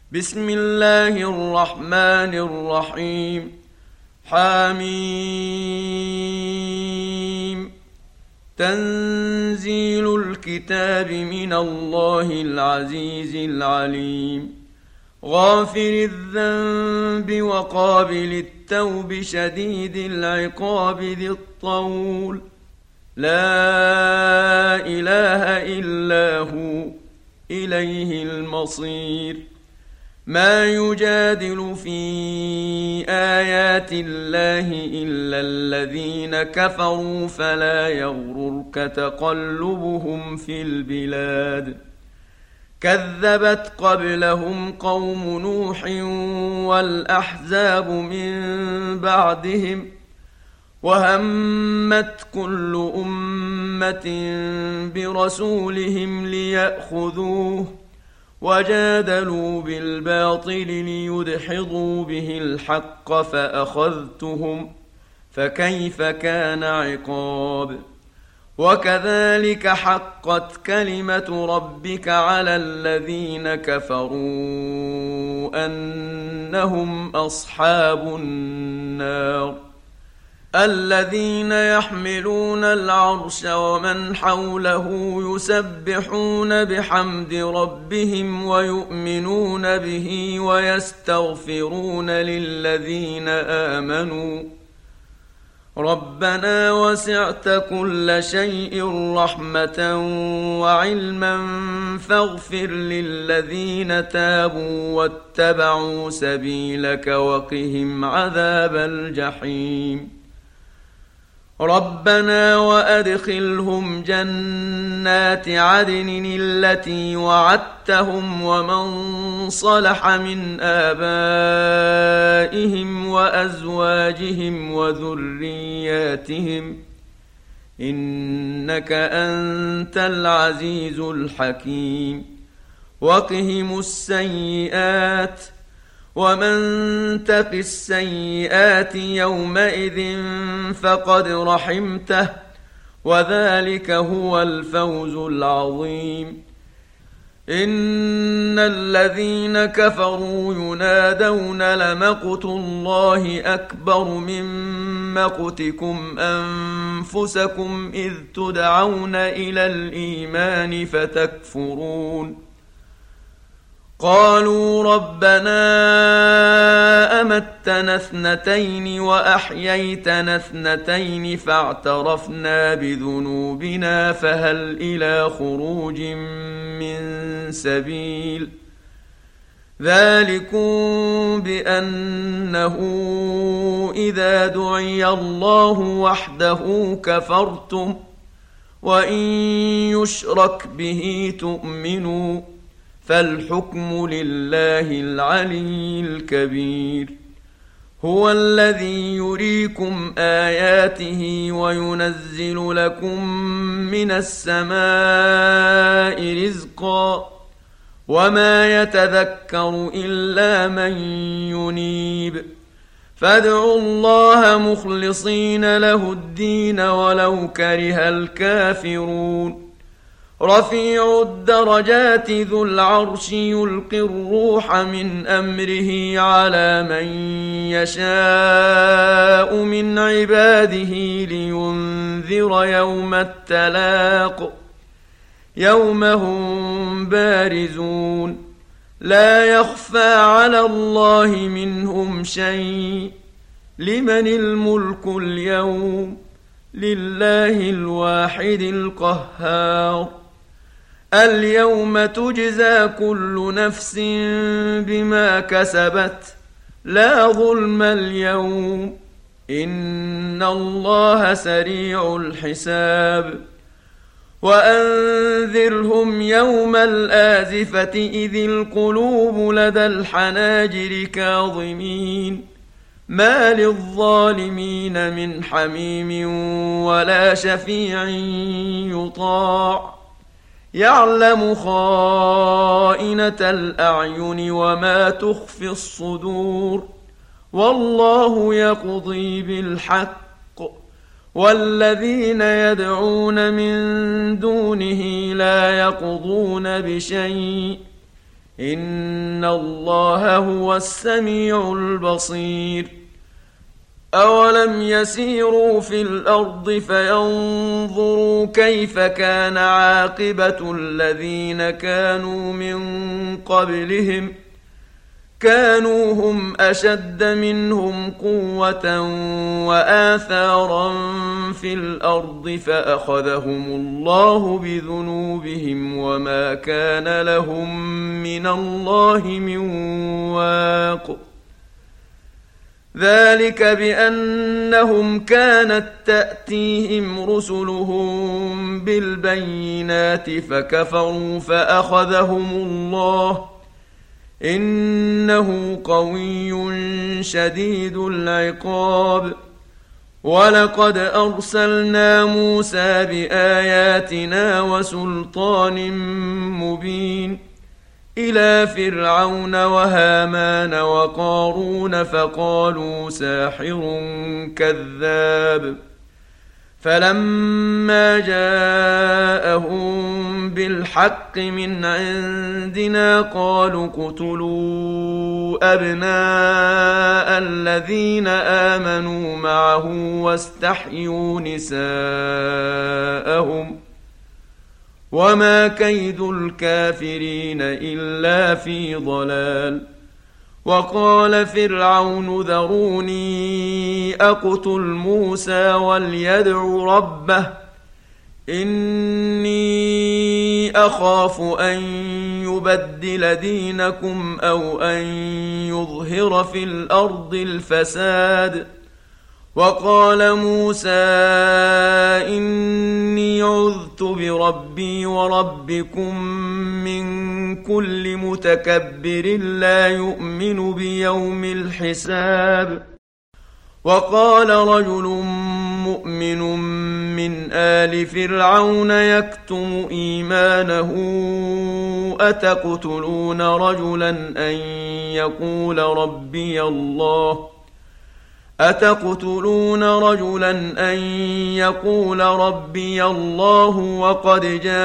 بسم الله الرحمن الرحيم. حميم. تنزيل الكتاب من الله العزيز العليم. غافر الذنب وقابل التوب شديد العقاب ذي الطول. لا إله إلا هو إليه المصير. ما يجادل في آيات الله إلا الذين كفروا فلا يغررك تقلبهم في البلاد. كذبت قبلهم قوم نوح والأحزاب من بعدهم وهمت كل أمة برسولهم ليأخذوه وجادلوا بالباطل ليدحضوا به الحق فأخذتهم فكيف كان عقاب. وكذلك حقت كلمة ربك على الذين كفروا أنهم أصحاب النار. الذين يحملون العرش ومن حوله يسبحون بحمد ربهم ويؤمنون به ويستغفرون للذين آمنوا ربنا وسعت كل شيء رحمة وعلما فاغفر للذين تابوا واتبعوا سبيلك وقهم عذاب الجحيم. ربنا وأدخلهم جنات عدن التي وعدتهم ومن صلح من آبائهم وأزواجهم وذرياتهم إنك أنت العزيز الحكيم. وقهم السيئات ومن تق السيئات يومئذ فقد رحمته وذلك هو الفوز العظيم. إن الذين كفروا ينادون لمقت الله أكبر من مقتكم أنفسكم إذ تدعون إلى الإيمان فتكفرون. قالوا ربنا أمتنا اثنتين وأحييتنا اثنتين فاعترفنا بذنوبنا فهل إلى خروج من سبيل. ذلكم بأنه إذا دعي الله وحده كفرتم وإن يشرك به تؤمنوا فالحكم لله العلي الكبير. هو الذي يريكم آياته وينزل لكم من السماء رزقا وما يتذكر إلا من ينيب. فادعوا الله مخلصين له الدين ولو كره الكافرون. رفيع الدرجات ذو العرش يلقي الروح من أمره على من يشاء من عباده لينذر يوم التلاق يوم هم بارزون لا يخفى على الله منهم شيء. لمن الملك اليوم لله الواحد القهار. اليوم تجزى كل نفس بما كسبت لا ظلم اليوم إن الله سريع الحساب. وأنذرهم يوم الآزفة إذ القلوب لدى الحناجر كاظمين ما للظالمين من حميم ولا شفيع يطاع. يعلم خائنة الأعين وما تخفي الصدور والله يقضي بالحق والذين يدعون من دونه لا يقضون بشيء إن الله هو السميع البصير. أولم يسيروا في الأرض فينظروا كيف كان عاقبة الذين كانوا من قبلهم كانوا هم أشد منهم قوة وآثارا في الأرض فأخذهم الله بذنوبهم وما كان لهم من الله من واق. ذلك بأنهم كانت تأتيهم رسلهم بالبينات فكفروا فأخذهم الله إنه قوي شديد العقاب. ولقد أرسلنا موسى بآياتنا وسلطان مبين إلى فرعون وهامان وقارون فقالوا ساحر كذاب. فلما جاءهم بالحق من عندنا قالوا اقتلوا أبناء الذين آمنوا معه واستحيوا نساءهم وما كيد الكافرين إلا في ضلال. وقال فرعون ذروني أقتل موسى وليدع ربه إني أخاف أن يبدل دينكم أو أن يظهر في الأرض الفساد. وقال موسى إني عذت بربي وربكم من كل متكبر لا يؤمن بيوم الحساب. وقال رجل مؤمن من آل فرعون يكتم إيمانه أتقتلون رجلا أن يقول ربي الله وقد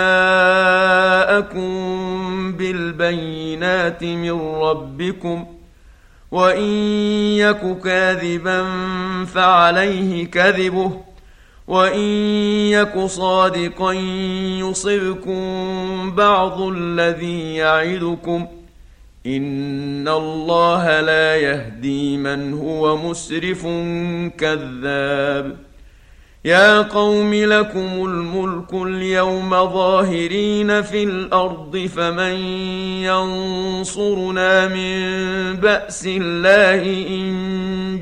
جاءكم بالبينات من ربكم وإن يك كاذبا فعليه كذبه وإن يك صادقا يصبكم بعض الذي يعدكم إن الله لا يهدي من هو مسرف كذاب. يا قوم لكم الملك اليوم ظاهرين في الأرض فمن ينصرنا من بأس الله إن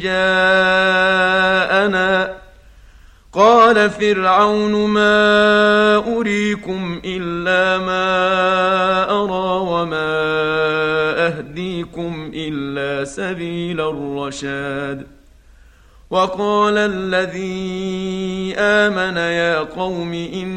جاءنا. قال فرعون ما أريكم إلا ما أرى وما أهديكم إلا سبيل الرشاد. وقال الذي آمن يا قوم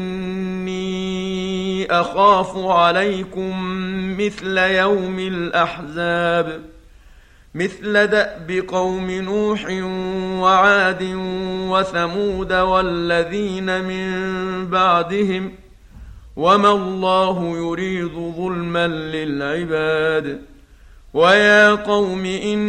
إني أخاف عليكم مثل يوم الأحزاب مثل دأب قوم نوح وعاد وثمود والذين من بعدهم وما الله يريد ظلما للعباد. ويا قوم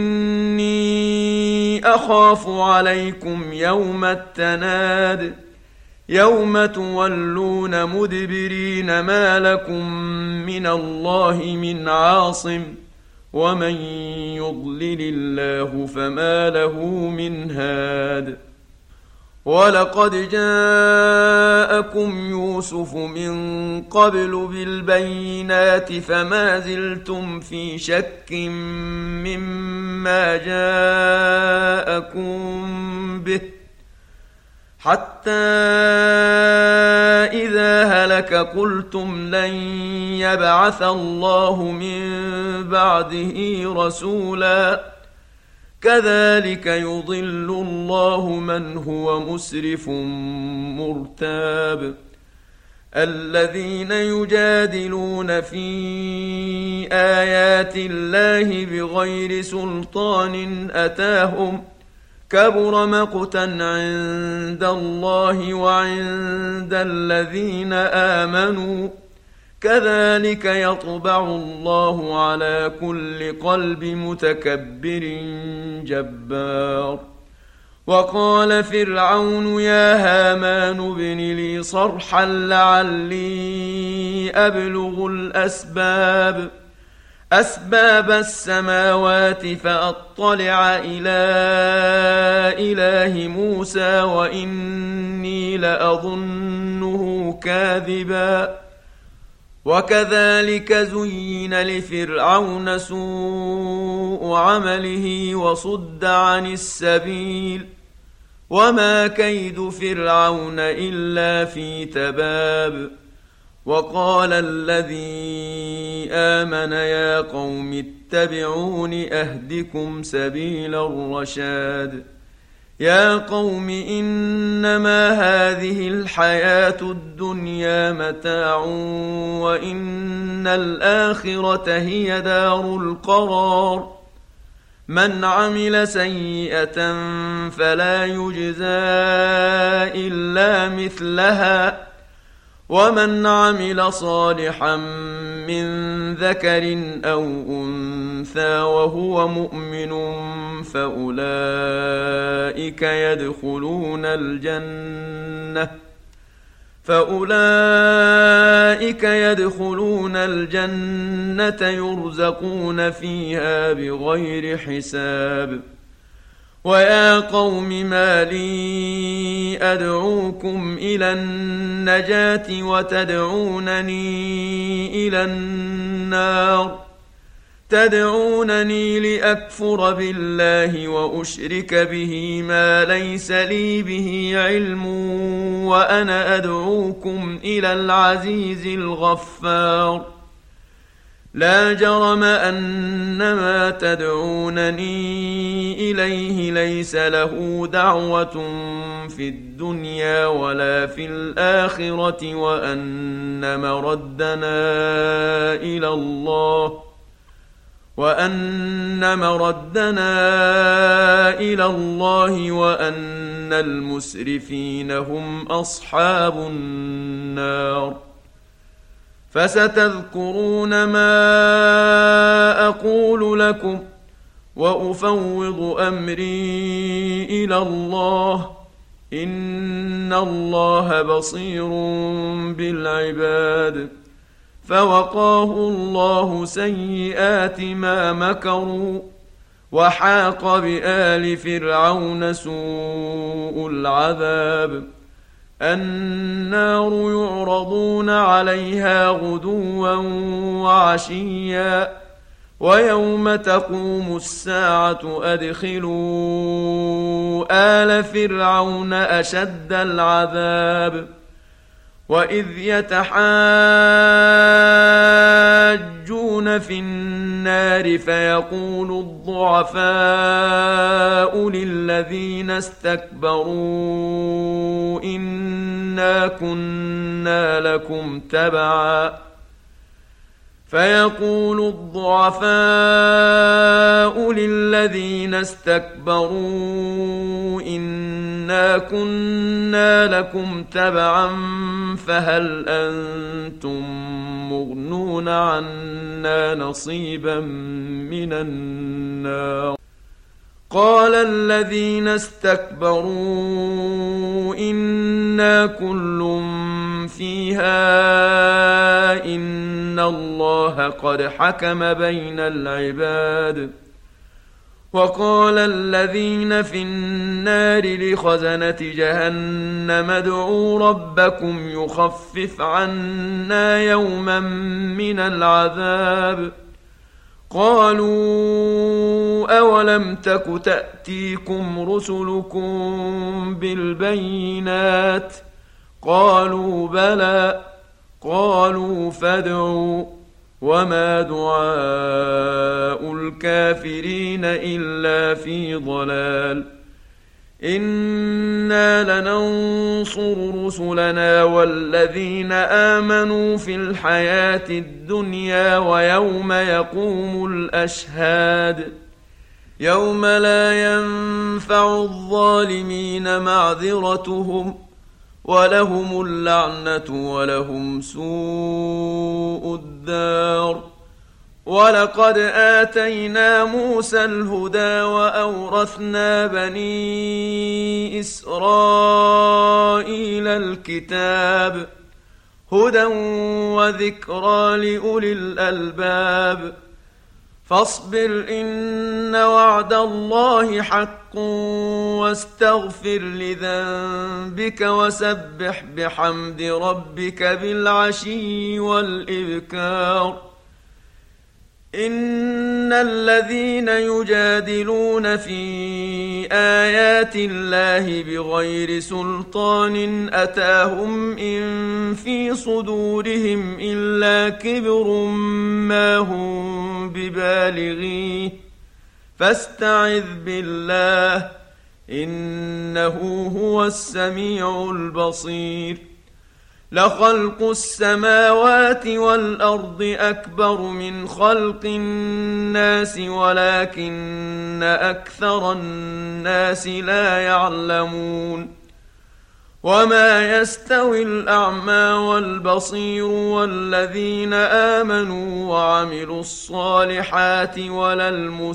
إني أخاف عليكم يوم التناد يوم تولون مدبرين ما لكم من الله من عاصم ومن يضلل الله فما له من هاد. ولقد جاءكم يوسف من قبل بالبينات فما زلتم في شك مما جاءكم به حتى إذا هلك قلتم لن يبعث الله من بعده رسولا كذلك يضل الله من هو مسرف مرتاب. الذين يجادلون في آيات الله بغير سلطان أتاهم كبر مقتا عند الله وعند الذين آمنوا كذلك يطبع الله على كل قلب متكبر جبار. وقال فرعون يا هامان ابن لي صرحا لعلي أبلغ أسباب السماوات فأطلع إلى إله موسى وإني لأظنه كاذبا. وكذلك زين لفرعون سوء عمله وصد عن السبيل وما كيد فرعون إلا في تباب. وقال الذي آمن يا قوم اتبعون أهدكم سبيل الرشاد. يا قوم إنما هذه الحياة الدنيا متاع وإن الآخرة هي دار القرار. من عمل سيئة فلا يجزى إلا مثلها ومن عمل صالحا من ذكر أو أنثى وهو مؤمن فأولئك يدخلون الجنة يرزقون فيها بغير حساب. ويا قوم ما لي أدعوكم إلى النجاة وتدعونني إلى النار. تدعونني لأكفر بالله وأشرك به ما ليس لي به علم وأنا أدعوكم إلى العزيز الغفار. لا جرم أن ما تدعونني إليه ليس له دعوة في الدنيا ولا في الآخرة وأن مردنا إلى الله وأن المسرفين هم أصحاب النار. فستذكرون ما أقول لكم وأفوض أمري إلى الله إن الله بصير بالعباد. فوقاه الله سيئات ما مكروا وحاق بآل فرعون سوء العذاب. النار يعرضون عليها غدوا وعشيا ويوم تقوم الساعة أدخلوا آل فرعون أشد العذاب. وإذ يتحاجون في النار فيقول الضعفاء للذين استكبروا إنا كنا لكم تبعا فهل أنتم مغنون عنا نصيبا من النار. قال الذين استكبروا إنا كل فيها إن الله قد حكم بين العباد. وقال الذين في النار لخزنة جهنم ادعوا ربكم يخفف عنا يوما من العذاب. قالوا أولم تك تأتيكم رسلكم بالبينات قالوا بلى قالوا فادعوا وما دعاء الكافرين إلا في ضلال. إنا لننصر رسلنا والذين آمنوا في الحياة الدنيا ويوم يقوم الأشهاد. يوم لا ينفع الظالمين معذرتهم ولهم اللعنة ولهم سوء الدار. ولقد آتينا موسى الهدى وأورثنا بني إسرائيل الكتاب هدى وذكرى لأولي الألباب. فاصبر إن وعد الله حق واستغفر لذنبك وسبح بحمد ربك بالعشي والإبكار. إن الذين يجادلون في آيات الله بغير سلطان أتاهم إن في صدورهم إلا كبر ما هم ببالغيه فاستعذ بالله إنه هو السميع البصير. لخلق السماوات والأرض أكبر من خلق الناس ولكن أكثر الناس لا يعلمون. وما يستوي الأعمى والبصير والذين آمنوا وعملوا الصالحات ولا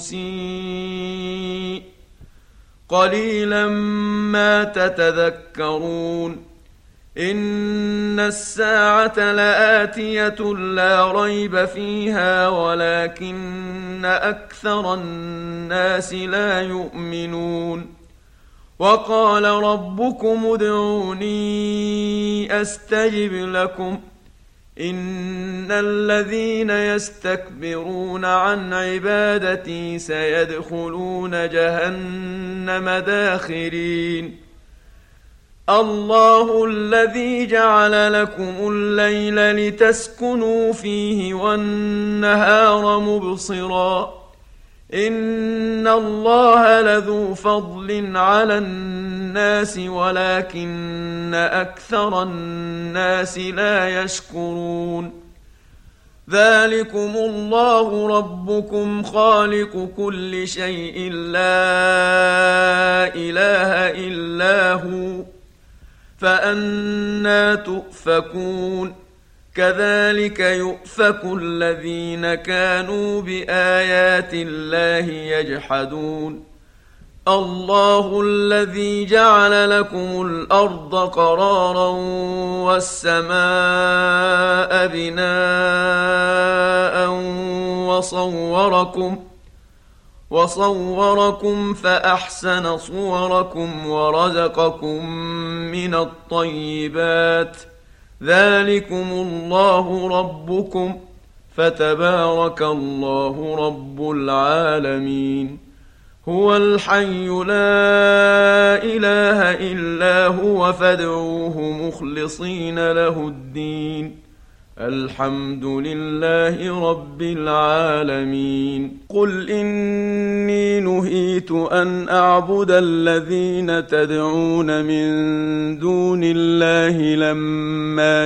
المسيء قليلا ما تتذكرون. إن الساعة لآتية لا ريب فيها ولكن أكثر الناس لا يؤمنون. وقال ربكم ادعوني أستجب لكم إن الذين يستكبرون عن عبادتي سيدخلون جهنم داخرين. الله الذي جعل لكم الليل لتسكنوا فيه والنهار مبصرا إن الله لذو فضل على الناس ولكن أكثر الناس لا يشكرون. ذلكم الله ربكم خالق كل شيء لا إله إلا هو فأنى تؤفكون. كذلك يؤفك الذين كانوا بآيات الله يجحدون. الله الذي جعل لكم الأرض قرارا والسماء بناء وصوركم فأحسن صوركم ورزقكم من الطيبات. ذلكم الله ربكم فتبارك الله رب العالمين. هو الحي لا إله إلا هو فادعوه مخلصين له الدين الحمد لله رب العالمين. قل إني نهيت أن أعبد الذين تدعون من دون الله لما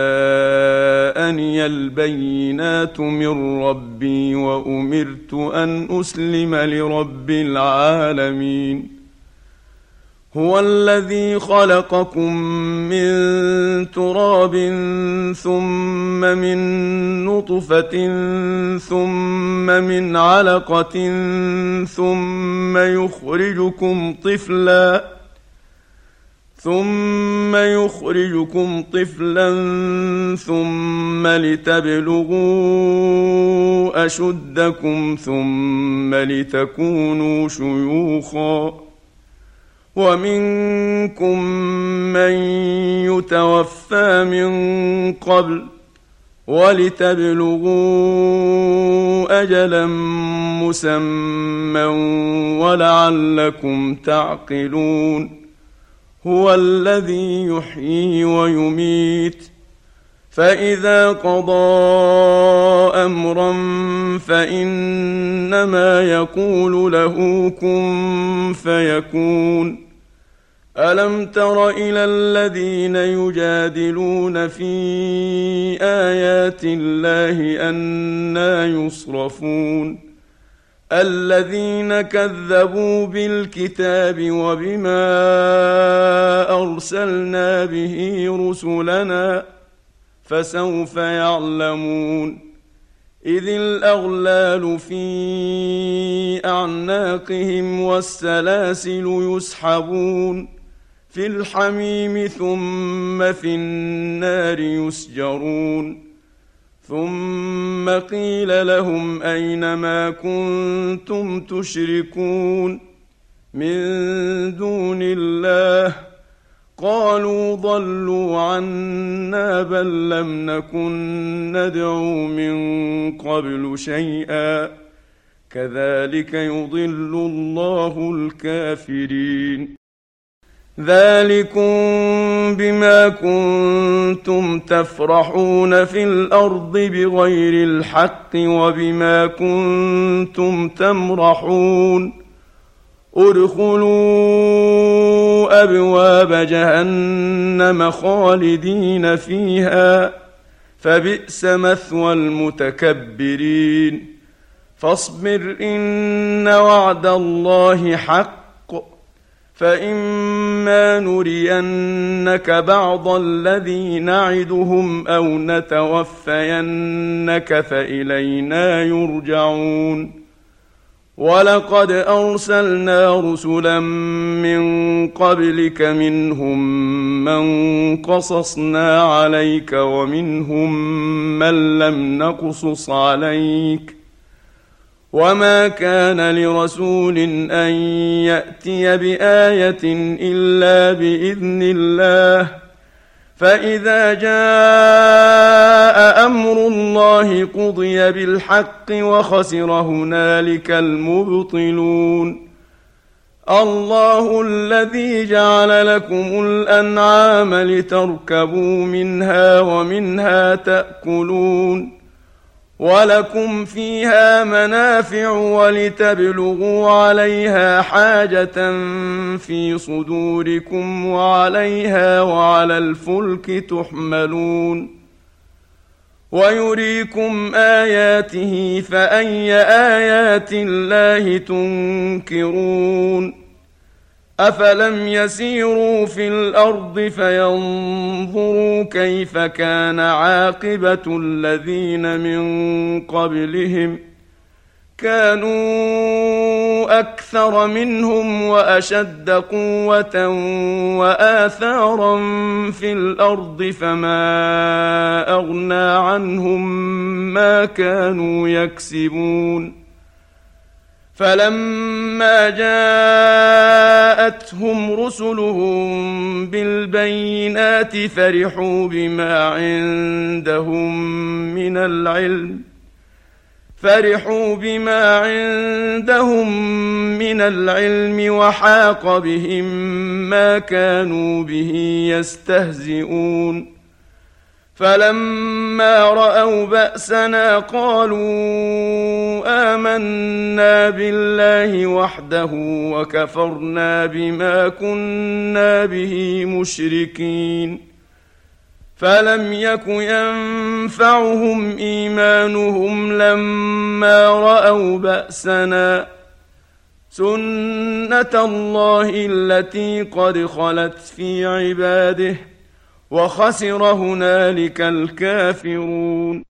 جاءني البينات من ربي وأمرت أن أسلم لرب العالمين. هو الذي خلقكم من تراب ثم من نطفة ثم من علقة ثم يخرجكم طفلا ثم لتبلغوا أشدكم ثم لتكونوا شيوخا ومنكم من يتوفى من قبل ولتبلغوا أجلا مسمى ولعلكم تعقلون. هو الذي يحيي ويميت فإذا قضى أمرا فإنما يقول له كن فيكون. ألم تر إلى الذين يجادلون في آيات الله أنى يصرفون الذين كذبوا بالكتاب وبما أرسلنا به رسلنا فسوف يعلمون إذ الأغلال في أعناقهم والسلاسل يسحبون في الحميم ثم في النار يسجرون ثم قيل لهم أين ما كنتم تشركون من دون الله قالوا ضلوا عنا بل لم نكن ندعو من قبل شيئا كذلك يضل الله الكافرين ذلكم بما كنتم تفرحون في الأرض بغير الحق وبما كنتم تمرحون ادخلوا أبواب جهنم خالدين فيها فبئس مثوى المتكبرين فاصبر إن وعد الله حق فإما نرينك بعض الذي نعدهم أو نتوفينك فإلينا يرجعون ولقد أرسلنا رسلا من قبلك منهم من قصصنا عليك ومنهم من لم نقصص عليك وما كان لرسول أن يأتي بآية إلا بإذن الله فإذا جاء أمر الله قضي بالحق وخسر هنالك المبطلون الله الذي جعل لكم الأنعام لتركبوا منها ومنها تأكلون ولكم فيها منافع ولتبلغوا عليها حاجة في صدوركم وعليها وعلى الفلك تحملون ويريكم آياته فأي آيات الله تنكرون أفلم يسيروا في الأرض فينظروا كيف كان عاقبة الذين من قبلهم كانوا أكثر منهم وأشد قوة وآثارا في الأرض فما أغنى عنهم ما كانوا يكسبون فلما جاءتهم رسلهم بالبينات فرحوا بما عندهم من العلم وحاق بهم ما كانوا به يستهزئون فلما رأوا بأسنا قالوا آمنا بالله وحده وكفرنا بما كنا به مشركين فلم يك ينفعهم إيمانهم لما رأوا بأسنا سنة الله التي قد خلت في عباده وخسر هنالك الكافرون